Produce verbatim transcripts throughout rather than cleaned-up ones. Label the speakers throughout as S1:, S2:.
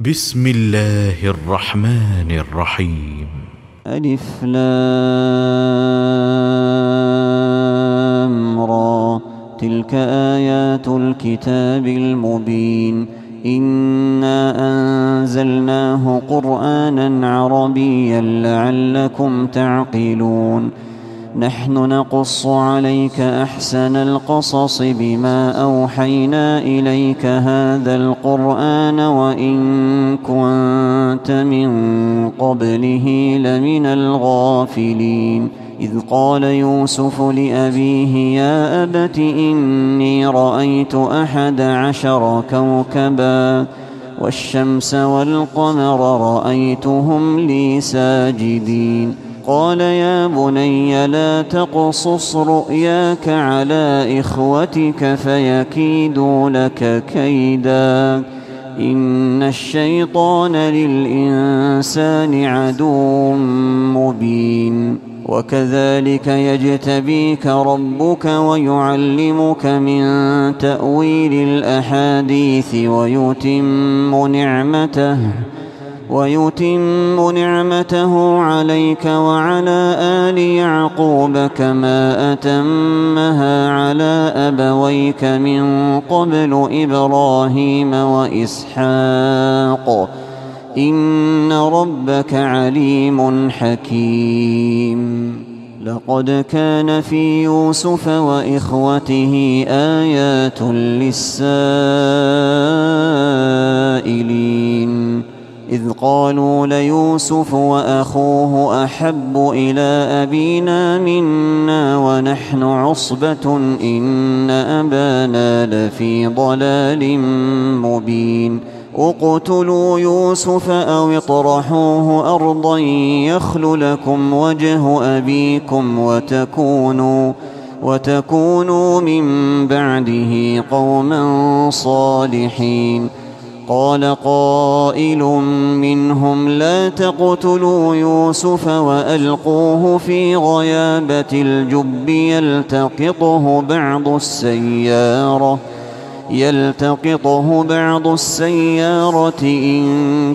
S1: بسم الله الرحمن الرحيم.
S2: ألف لام را. تلك آيات الكتاب المبين. إنا أنزلناه قرآنا عربيا لعلكم تعقلون. نحن نقص عليك أحسن القصص بما أوحينا إليك هذا القرآن وإن كنت من قبله لمن الغافلين. إذ قال يوسف لأبيه يا أبت إني رأيت أحد عشر كوكبا والشمس والقمر رأيتهم لي ساجدين. قال يا بني لا تقصص رؤياك على إخوتك فيكيدوا لك كيدا إن الشيطان للإنسان عدو مبين. وكذلك يجتبيك ربك ويعلمك من تأويل الأحاديث ويتم نعمته ويتم نعمته عليك وعلى آل يعقوب كما أتمها على أبويك من قبل إبراهيم وإسحاق إن ربك عليم حكيم. لقد كان في يوسف وإخوته آيات للسائلين إذ قالوا ليوسف وأخوه أحب إلى أبينا منا ونحن عصبة إن أبانا لفي ضلال مبين. اقتلوا يوسف أو اطرحوه أرضا يخل لكم وجه أبيكم وتكونوا وتكونوا من بعده قوما صالحين. قال قائل منهم لا تقتلوا يوسف وألقوه في غيابة الجب يلتقطه بعض السيارة يلتقطه بعض السيارة إن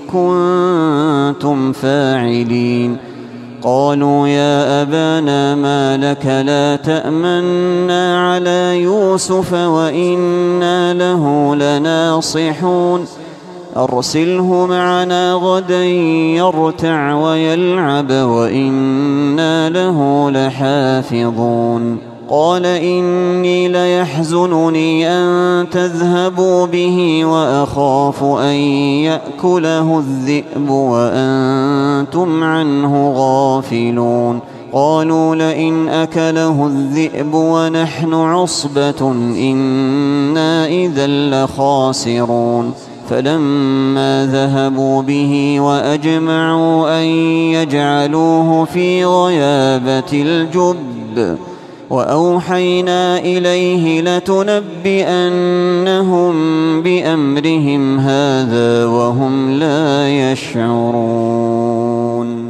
S2: كنتم فاعلين. قالوا يا أبانا ما لك لا تأمنا على يوسف وإنا له لناصحون أرسله معنا غدا يرتع ويلعب وإنا له لحافظون. قال إني ليحزنني أن تذهبوا به وأخاف أن يأكله الذئب وأنتم عنه غافلون. قالوا لئن أكله الذئب ونحن عصبة إنا إذا لخاسرون. فلما ذهبوا به وأجمعوا أن يجعلوه في غيابة الجب وأوحينا إليه لتنبئنهم بأمرهم هذا وهم لا يشعرون.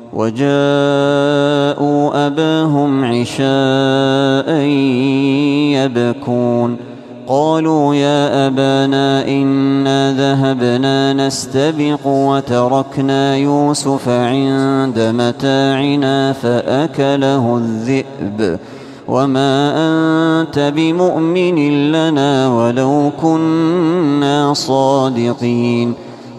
S2: وجاءوا أباهم عشاء يبكون. قالوا يا أبانا إنا ذهبنا نستبق وتركنا يوسف عند متاعنا فأكله الذئب وما أنت بمؤمن لنا ولو كنا صادقين.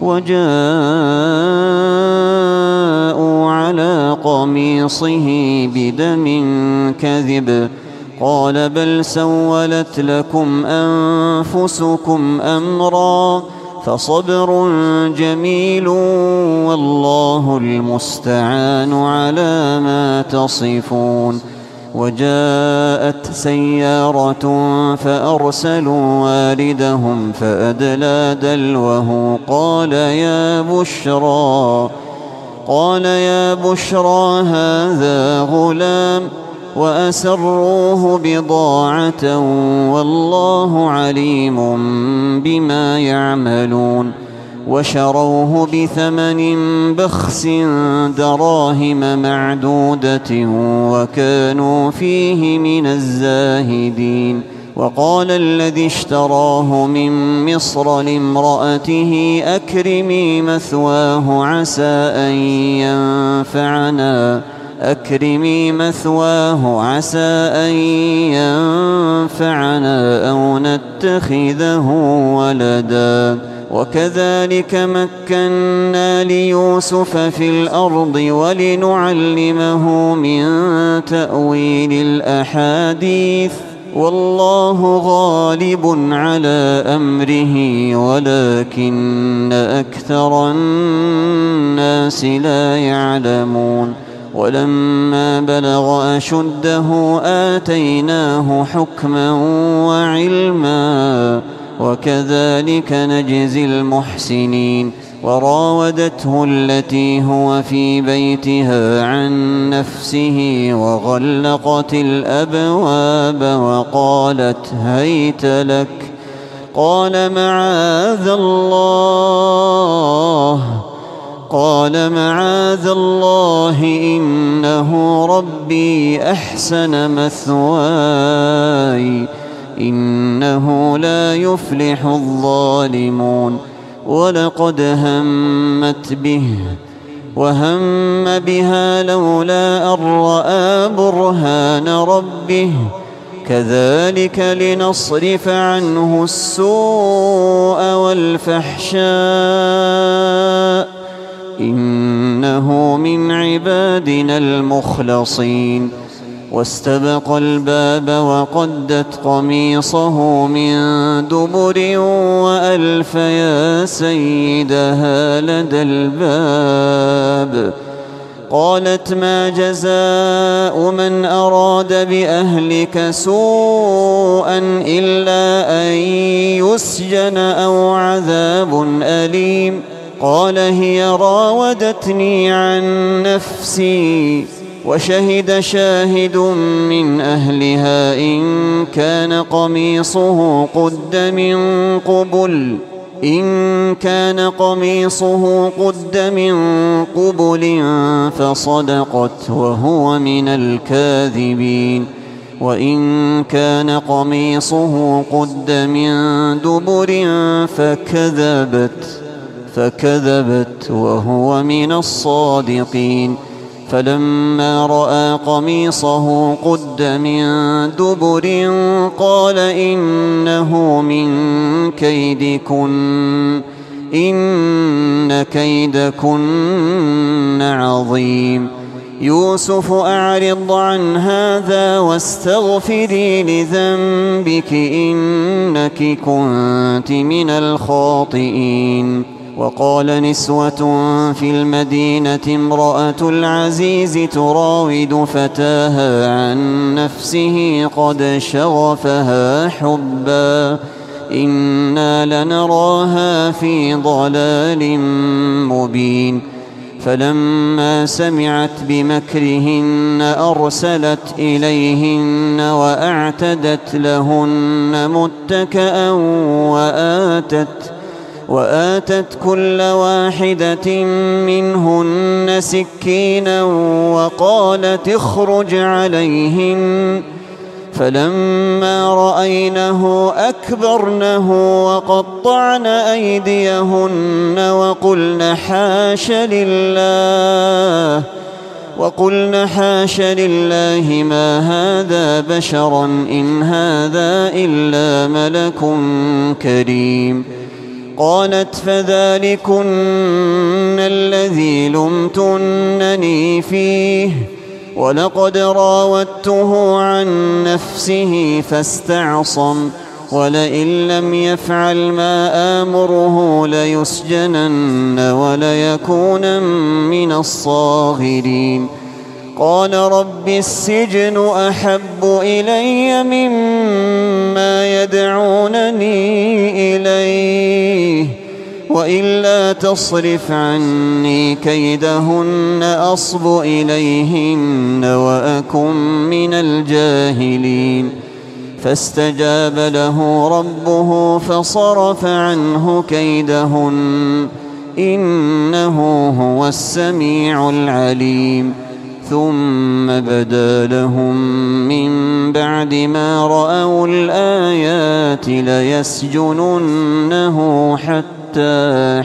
S2: وجاءوا على قميصه بدم كذب قال بل سولت لكم أنفسكم أمرا فصبر جميل والله المستعان على ما تصفون. وجاءت سيارة فأرسلوا والدهم فأدلى دلوه قال يا بشرى قال يا بشرى هذا غلام وأسروه بضاعة والله عليم بما يعملون. وشروه بثمن بخس دراهم معدودة وكانوا فيه من الزاهدين. وقال الذي اشتراه من مصر لامرأته أكرمي مثواه عسى أن ينفعنا أكرمي مثواه عسى أن ينفعنا أو نتخذه ولدا وكذلك مكنا ليوسف في الأرض ولنعلمه من تأويل الأحاديث والله غالب على أمره ولكن أكثر الناس لا يعلمون ولما بلغ أشده آتيناه حكما وعلما وكذلك نجزي المحسنين وراودته التي هو في بيتها عن نفسه وغلقت الأبواب وقالت هيت لك قال معاذ الله قال معاذ الله إنه ربي أحسن مثواي إنه لا يفلح الظالمون ولقد همت به وهم بها لولا أن رأى برهان ربه كذلك لنصرف عنه السوء والفحشاء إنه من عبادنا المخلصين واستبق الباب وقدت قميصه من دبر وألف يا سيدها لدى الباب قالت ما جزاء من أراد بأهلك سوءا إلا أن يسجن أو عذاب أليم قال هي راودتني عن نفسي وشهد شاهد من أهلها إن كان قميصه قد من قبل إن كان قميصه قد من قبل فصدقت وهو من الكاذبين وإن كان قميصه قد من دبر فكذبت فكذبت وهو من الصادقين فلما رأى قميصه قد من دبر قال إنه من كيدكن إن كيدكن عظيم يوسف أعرض عن هذا واستغفري لذنبك إنك كنت من الخاطئين وقال نسوة في المدينة امرأة العزيز تراود فتاها عن نفسه قد شغفها حبا إنا لنراها في ضلال مبين فلما سمعت بمكرهن أرسلت إليهن وأعتدت لهن متكأ وآتت وآتت كل واحدة منهن سكينا وقالت اخرج عليهن فلما رأينه أكبرنه وقطعن أيديهن وقلن حاش لله وقلن حاش لله ما هذا بشرا إن هذا إلا ملك كريم قالت فذلكن الذي لمتنني فيه ولقد راودته عن نفسه فاستعصم ولئن لم يفعل ما آمره ليسجنن وليكون من الصاغرين قال رب السجن أحب إلي مما يدعونني إليه وإلا تصرف عني كيدهن أصب إليهن وأكن من الجاهلين فاستجاب له ربه فصرف عنه كيدهن إنه هو السميع العليم ثم بدا لهم من بعد ما رأوا الآيات ليسجننه حتى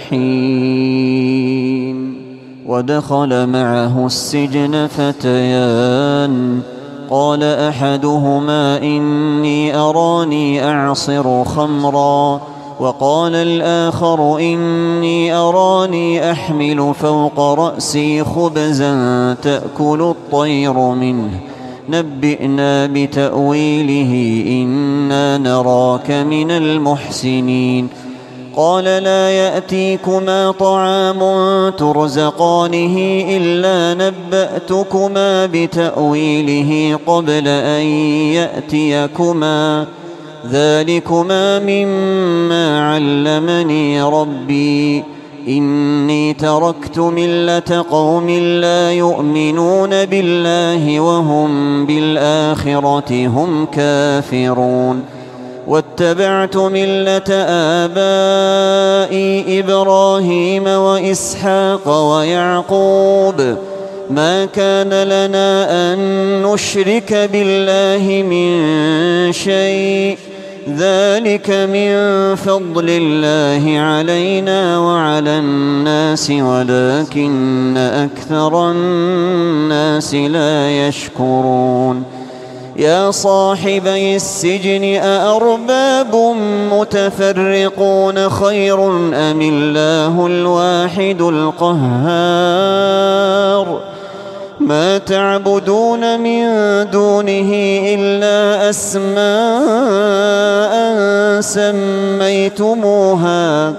S2: حين. ودخل معه السجن فتيان قال أحدهما إني أراني أعصر خمرا وقال الآخر إني أراني أحمل فوق رأسي خبزا تأكل الطير منه نبئنا بتأويله إنا نراك من المحسنين. قال لا يأتيكما طعام ترزقانه إلا نبأتكما بتأويله قبل أن يأتيكما ذلكما مما علمني ربي إني تركت ملة قوم لا يؤمنون بالله وهم بالآخرة هم كافرون واتبعت ملة آبائي إبراهيم وإسحاق ويعقوب ما كان لنا أن نشرك بالله من شيء ذلك من فضل الله علينا وعلى الناس ولكن أكثر الناس لا يشكرون. يا صاحبي السجن أأرباب متفرقون خير أم الله الواحد القهار ما تعبدون من دونه إلا أسماء سميتموها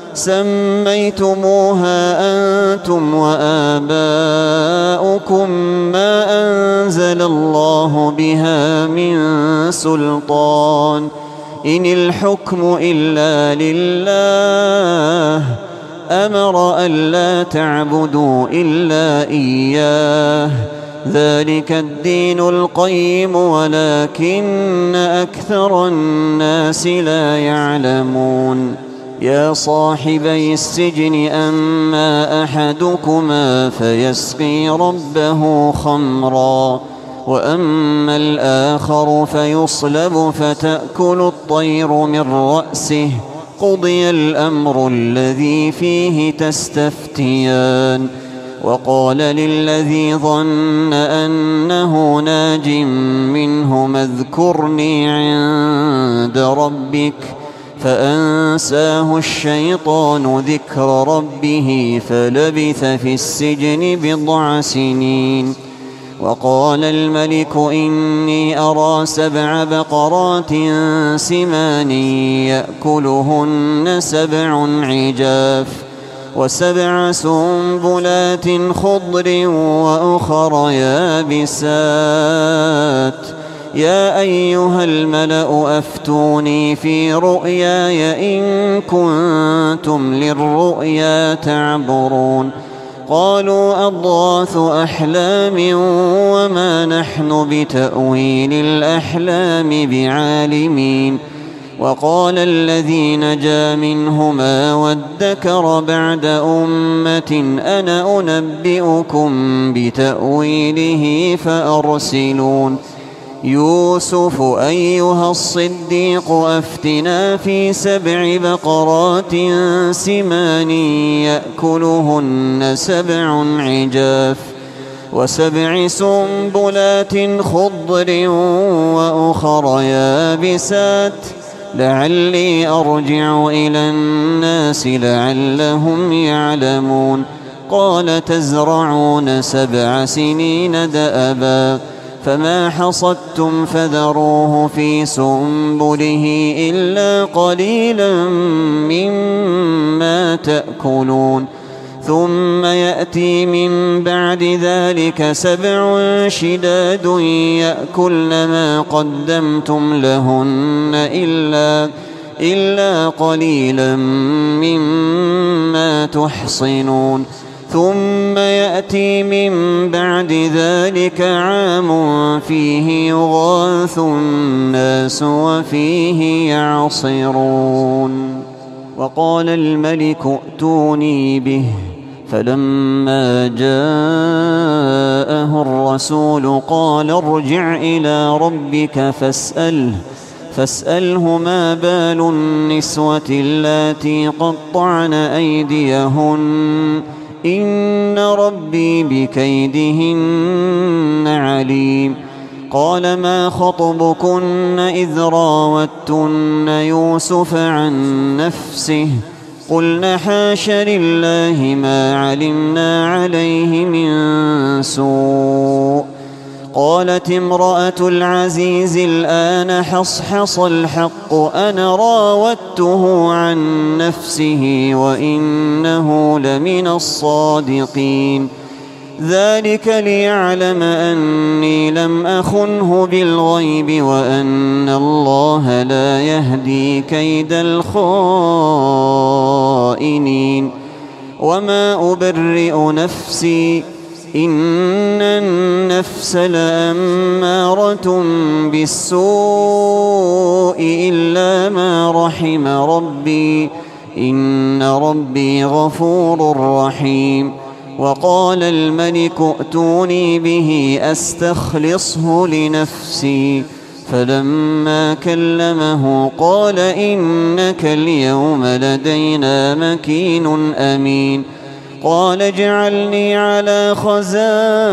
S2: سميتموها أنتم وآباؤكم ما أنزل الله بها من سلطان إن الحكم إلا لله أمر ألا تعبدوا إلا إياه ذلك الدين القيم ولكن أكثر الناس لا يعلمون. يا صاحبي السجن أما أحدكما فيسقي ربه خمرا وأما الآخر فيصلب فتأكل الطير من رأسه قضي الأمر الذي فيه تستفتيان. وقال للذي ظن أنه ناج منهما اذكرني عند ربك فأنساه الشيطان ذكر ربه فلبث في السجن بضع سنين. وقال الملك إني أرى سبع بقرات سمان يأكلهن سبع عجاف وسبع سنبلات خضر وأخر يابسات يا أيها الملأ أفتوني في رؤياي إن كنتم للرؤيا تعبرون. قالوا أضغاث أحلام وما نحن بتأويل الأحلام بعالمين. وقال الذي نجا منهما وادكر بعد أمة أنا أنبئكم بتأويله فأرسلون. يوسف أيها الصديق أفتنا في سبع بقرات سمان يأكلهن سبع عجاف وسبع سنبلات خضر وأخر يابسات لعلي أرجع إلى الناس لعلهم يعلمون. قال تزرعون سبع سنين دأبا فما حصدتم فذروه في سنبله إلا قليلا مما تأكلون. ثم يأتي من بعد ذلك سبع شداد يأكلن ما قدمتم لهن إلا, إلا قليلا مما تحصنون. ثم يأتي من بعد ذلك عام فيه يغاث الناس وفيه يعصرون. وقال الملك ائتوني به فلما جاءه الرسول قال ارجع إلى ربك فاسأله فاسأله ما بال النسوة اللاتي قطعن أيديهن إن ربي بكيدهن عليم. قال ما خطبكن إذ راوتن يوسف عن نفسه قلن حاش لله ما علمنا عليه من سوء. قالت امرأة العزيز الآن حصحص الحق أنا راودته عن نفسه وإنه لمن الصادقين. ذلك ليعلم أني لم أخنه بالغيب وأن الله لا يهدي كيد الخائنين. وما أبرئ نفسي إن النفس لأمارة بالسوء إلا ما رحم ربي إن ربي غفور رحيم. وقال الملك ائتوني به أستخلصه لنفسي فلما كلمه قال إنك اليوم لدينا مكين أمين. قال اجعلني على خزائن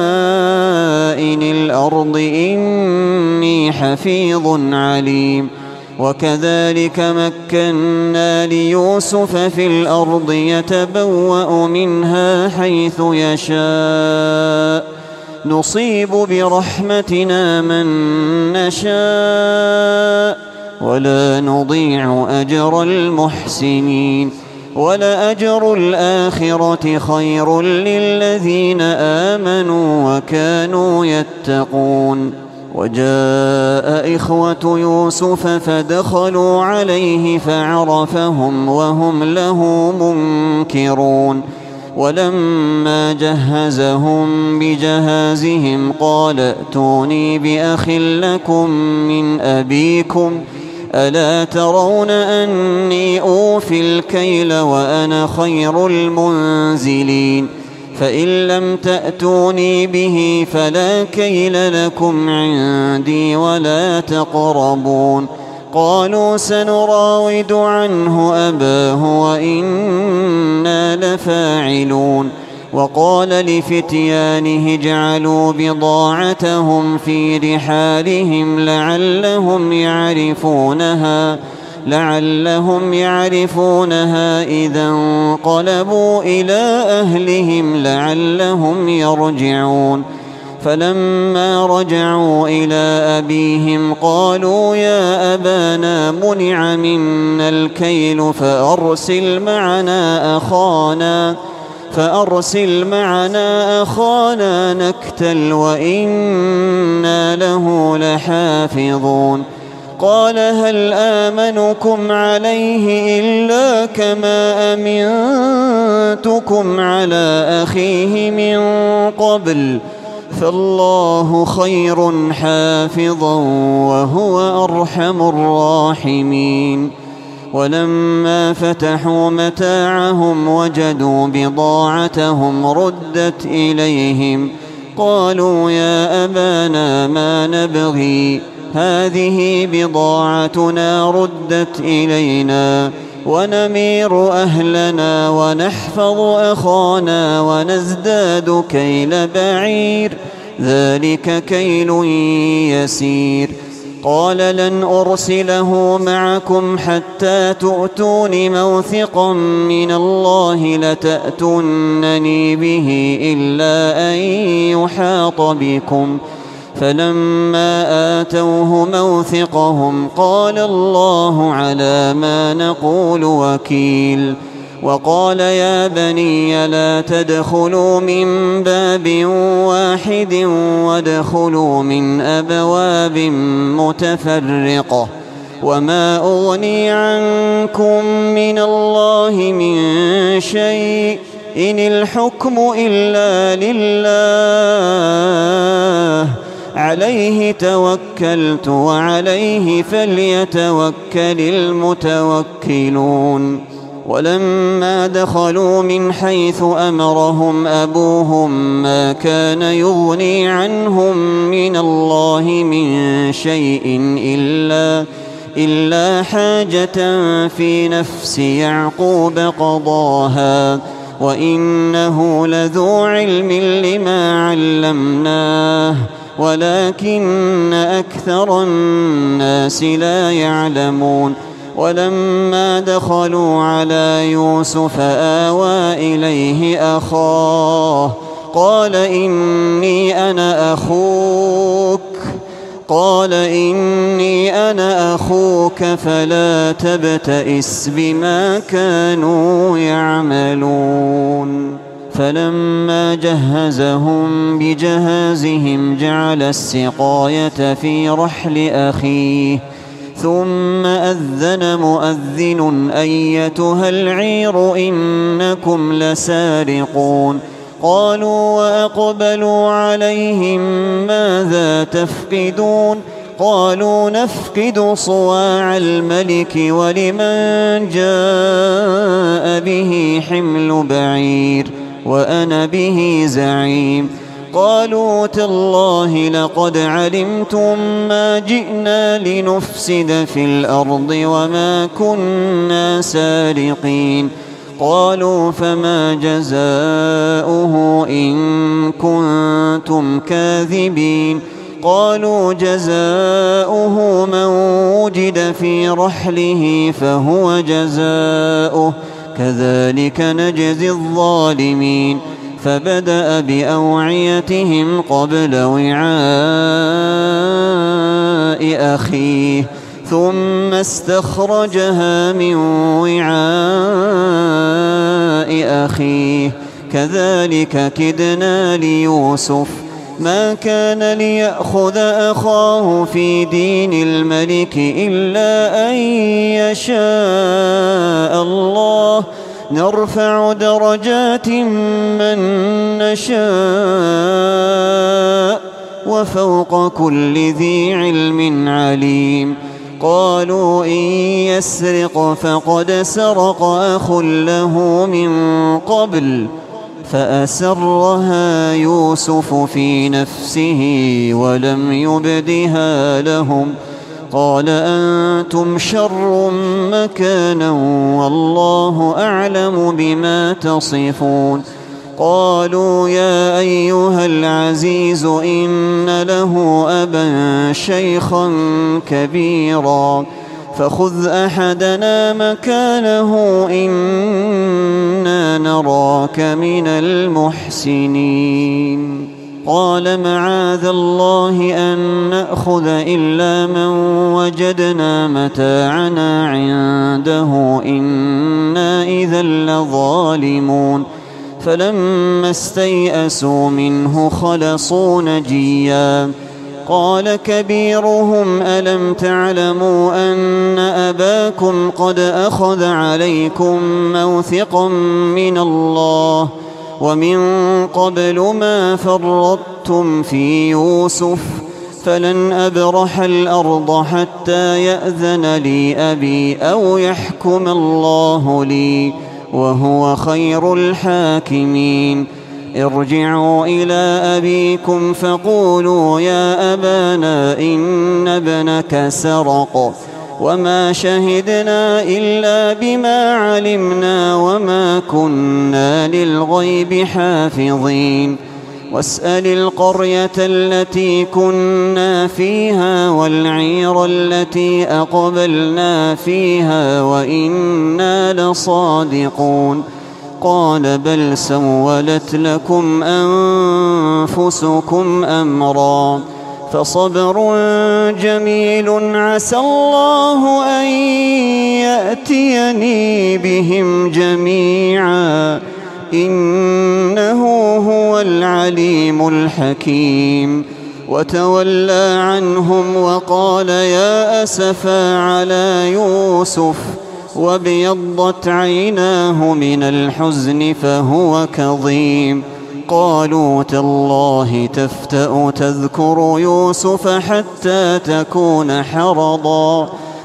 S2: الأرض إني حفيظ عليم. وكذلك مكنا ليوسف في الأرض يتبوأ منها حيث يشاء نصيب برحمتنا من نشاء ولا نضيع أجر المحسنين. ولأجر الآخرة خير للذين آمنوا وكانوا يتقون. وجاء إخوة يوسف فدخلوا عليه فعرفهم وهم له منكرون. ولما جهزهم بجهازهم قال ائتوني بأخ لكم من أبيكم ألا ترون أني أوفي الكيل وأنا خير المنزلين. فإن لم تأتوني به فلا كيل لكم عندي ولا تقربون. قالوا سنراود عنه أباه وإنا لفاعلون. وقال لفتيانه اجعلوا بضاعتهم في رحالهم لعلهم يعرفونها لعلهم يعرفونها إذا انقلبوا إلى أهلهم لعلهم يرجعون. فلما رجعوا إلى أبيهم قالوا يا أبانا منع منا الكيل فأرسل معنا أخانا فأرسل معنا أخانا نكتل وإنا له لحافظون. قال هل آمنكم عليه إلا كما أمنتكم على أخيه من قبل فالله خير حافظا وهو أرحم الراحمين. ولما فتحوا متاعهم وجدوا بضاعتهم ردت إليهم قالوا يا أبانا ما نبغي هذه بضاعتنا ردت إلينا ونمير أهلنا ونحفظ أخانا ونزداد كيل بعير ذلك كيل يسير. قال لن أرسله معكم حتى تؤتون موثقا من الله لتأتونني به إلا أن يحاط بكم. فلما آتوه موثقهم قال الله على ما نقول وكيل. وقال يا بني لا تدخلوا من باب واحد وادخلوا من أبواب متفرقة وما أغني عنكم من الله من شيء إن الحكم إلا لله عليه توكلت وعليه فليتوكل المتوكلون. ولما دخلوا من حيث أمرهم أبوهم ما كان يغني عنهم من الله من شيء إلا, إلا حاجة في نفس يعقوب قضاها وإنه لذو علم لما علمناه ولكن أكثر الناس لا يعلمون. ولما دخلوا على يوسف آوى إليه أخاه قال إني أنا أخوك قال إني أنا أخوك فلا تبتئس بما كانوا يعملون. فلما جهزهم بجهازهم جعل السقاية في رحل أخيه ثم أذن مؤذن أيتها العير إنكم لسارقون. قالوا وأقبلوا عليهم ماذا تفقدون قالوا نفقد صواع الملك ولمن جاء به حمل بعير وأنا به زعيم. قالوا تالله لقد علمتم ما جئنا لنفسد في الأرض وما كنا سارقين. قالوا فما جزاؤه إن كنتم كاذبين. قالوا جزاؤه من وجد في رحله فهو جزاؤه كذلك نجزي الظالمين. فبدأ بأوعيتهم قبل وعاء أخيه ثم استخرجها من وعاء أخيه كذلك كدنا ليوسف ما كان ليأخذ أخاه في دين الملك إلا أن يشاء الله نرفع درجات من نشاء وفوق كل ذي علم عليم. قالوا إن يسرق فقد سرق أخ له من قبل فأسرها يوسف في نفسه ولم يبدها لهم قال أنتم شر مكانا والله أعلم بما تصفون. قالوا يا أيها العزيز إن له أبا شيخا كبيرا فخذ أحدنا مكانه إنا نراك من المحسنين. قال معاذ الله أن نأخذ إلا من وجدنا متاعنا عنده إنا إذا لظالمون. فلما استيئسوا منه خلصوا نجيا. قال كبيرهم ألم تعلموا أن أباكم قد أخذ عليكم موثقا من الله ومن قبل ما فرطتم في يوسف فلن أبرح الأرض حتى يأذن لي أبي أو يحكم الله لي وهو خير الحاكمين. ارجعوا إلى أبيكم فقولوا يا أبانا إن ابنك سرق وما شهدنا إلا بما علمنا وما كنا للغيب حافظين. واسأل القرية التي كنا فيها والعير التي أقبلنا فيها وإنا لصادقون. قال بل سولت لكم أنفسكم أمرا فصبر جميل عسى الله أن يأتيني بهم جميعا إنه هو العليم الحكيم. وتولى عنهم وقال يا أسفا على يوسف وابيضت عيناه من الحزن فهو كظيم. قالوا تالله تفتأ تذكر يوسف حتى تكون حرضا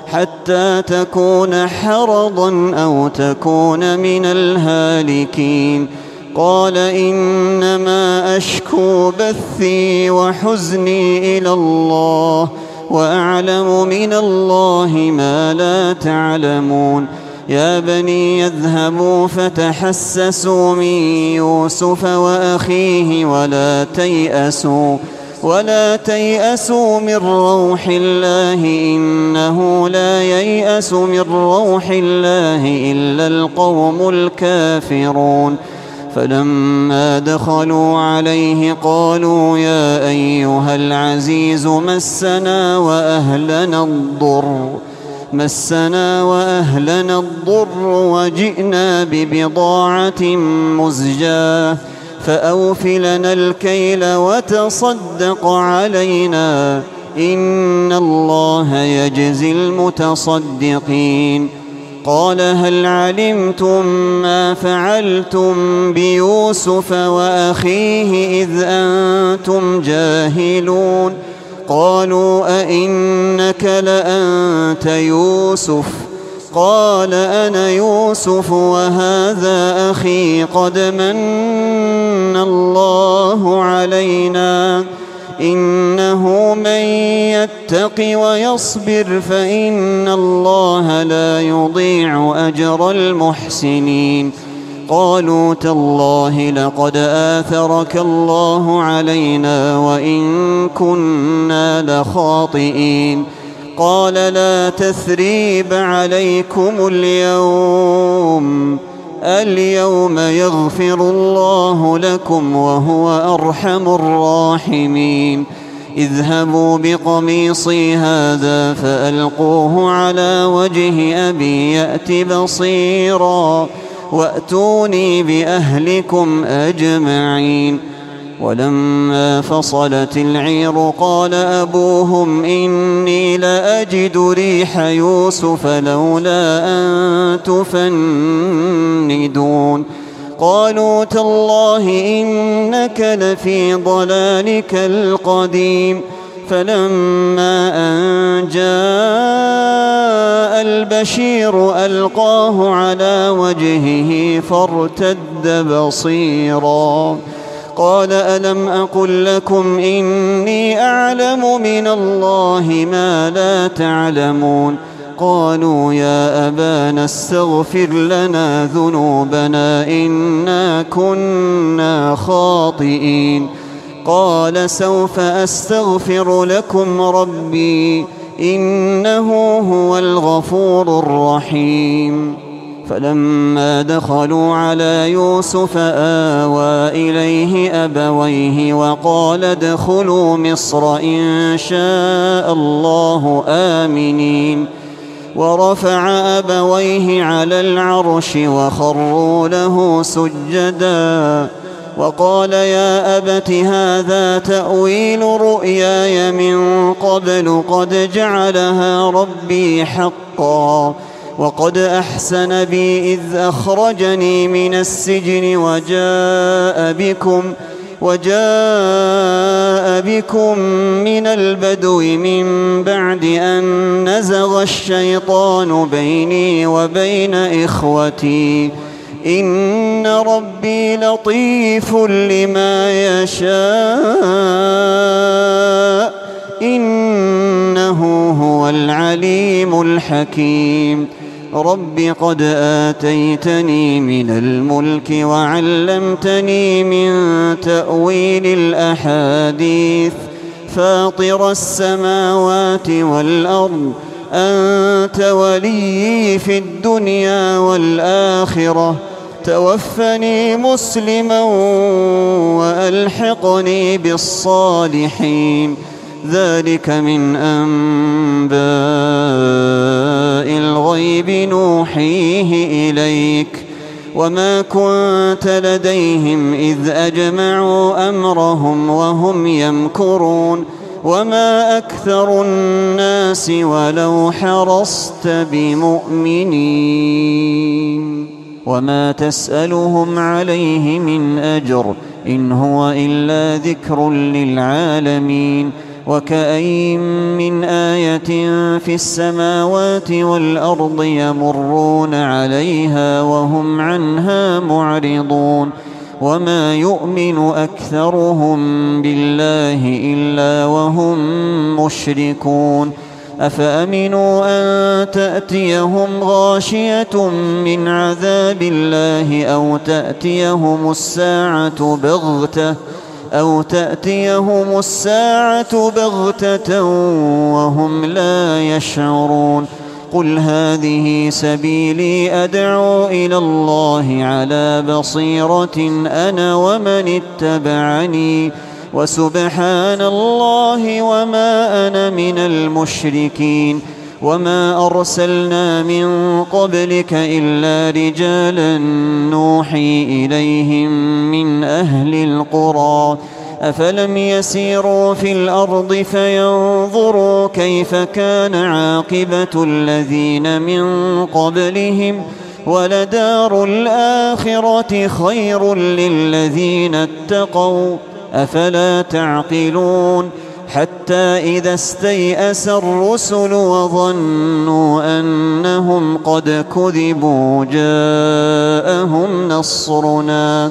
S2: حتى تكون حرضا أو تكون من الهالكين. قال إنما أشكو بثي وحزني إلى الله وأعلم من الله ما لا تعلمون. يا بني يذهبوا فتحسسوا من يوسف وأخيه ولا تيأسوا ولا تيأسوا من روح الله إنه لا ييأس من روح الله إلا القوم الكافرون. فلما دخلوا عليه قالوا يا أيها العزيز مسنا وأهلنا الضر مسنا وأهلنا الضر وجئنا ببضاعة مزجاة فأوف لنا الكيل وتصدق علينا إن الله يجزي المتصدقين. قال هل علمتم ما فعلتم بيوسف وأخيه إذ أنتم جاهلون؟ قالوا أئنك لأنت يوسف؟ قال أنا يوسف وهذا أخي قد من الله علينا إنه من يتق ويصبر فإن الله لا يضيع أجر المحسنين. قالوا تالله لقد آثرك الله علينا وإن كنا لخاطئين. قال لا تثريب عليكم اليوم اليوم يغفر الله لكم وهو أرحم الراحمين. اذهبوا بقميصي هذا فألقوه على وجه أبي يأت بصيرا وأتوني بأهلكم أجمعين. ولما فصلت العير قال أبوهم إني لأجد ريح يوسف لولا أن تفندون. قالوا تالله إنك لفي ضلالك القديم. فلما أن جاء البشير ألقاه على وجهه فارتد بصيرا قال ألم أقل لكم إني أعلم من الله ما لا تعلمون؟ قالوا يا أبانا استغفر لنا ذنوبنا إنا كنا خاطئين. قال سوف أستغفر لكم ربي إنه هو الغفور الرحيم. فلما دخلوا على يوسف آوى إليه أبويه وقال ادخلوا مصر إن شاء الله آمنين. ورفع أبويه على العرش وخروا له سجدا وقال يا أبت هذا تأويل رؤياي من قبل قد جعلها ربي حقا وقد أحسن بي إذ أخرجني من السجن وجاء بكم وجاء بكم من البدو من بعد أن نزغ الشيطان بيني وبين إخوتي إن ربي لطيف لما يشاء إنه هو العليم الحكيم. رب قد آتيتني من الملك وعلمتني من تأويل الأحاديث فاطر السماوات والأرض أنت ولي في الدنيا والآخرة توفني مسلما وألحقني بالصالحين. ذلك من أنباء الغيب نوحيه إليك وما كنت لديهم إذ أجمعوا أمرهم وهم يمكرون وما أكثر الناس ولو حرصت بمؤمنين وما تسألهم عليه من أجر إن هو إلا ذكر للعالمين. وكأين من آية في السماوات والأرض يمرون عليها وهم عنها معرضون وما يؤمن أكثرهم بالله إلا وهم مشركون أفأمنوا أن تأتيهم غاشية من عذاب الله أو تأتيهم الساعة بغتة أو تأتيهم الساعة بغتة وهم لا يشعرون قل هذه سبيلي أدعو إلى الله على بصيرة أنا ومن اتبعني وسبحان الله وما أنا من المشركين وما أرسلنا من قبلك إلا رجالا نوحي إليهم من أهل القرى أفلم يسيروا في الأرض فينظروا كيف كان عاقبة الذين من قبلهم ولدار الآخرة خير للذين اتقوا أفلا تعقلون حتى إذا استيأس الرسل وظنوا أنهم قد كذبوا جاءهم نصرنا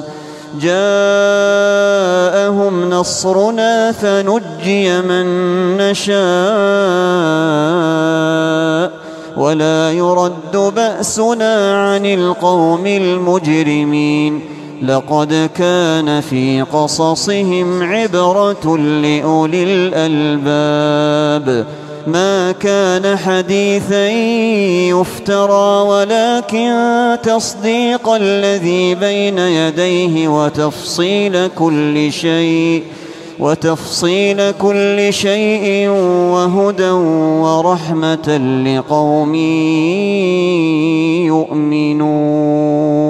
S2: جاءهم نصرنا فنجي من نشاء ولا يرد بأسنا عن القوم المجرمين لقد كان في قصصهم عبرة لأولي الألباب ما كان حديثا يفترى ولكن تصديق الذي بين يديه وتفصيل كل شيء وتفصيل كل شيء وهدى ورحمة لقوم يؤمنون.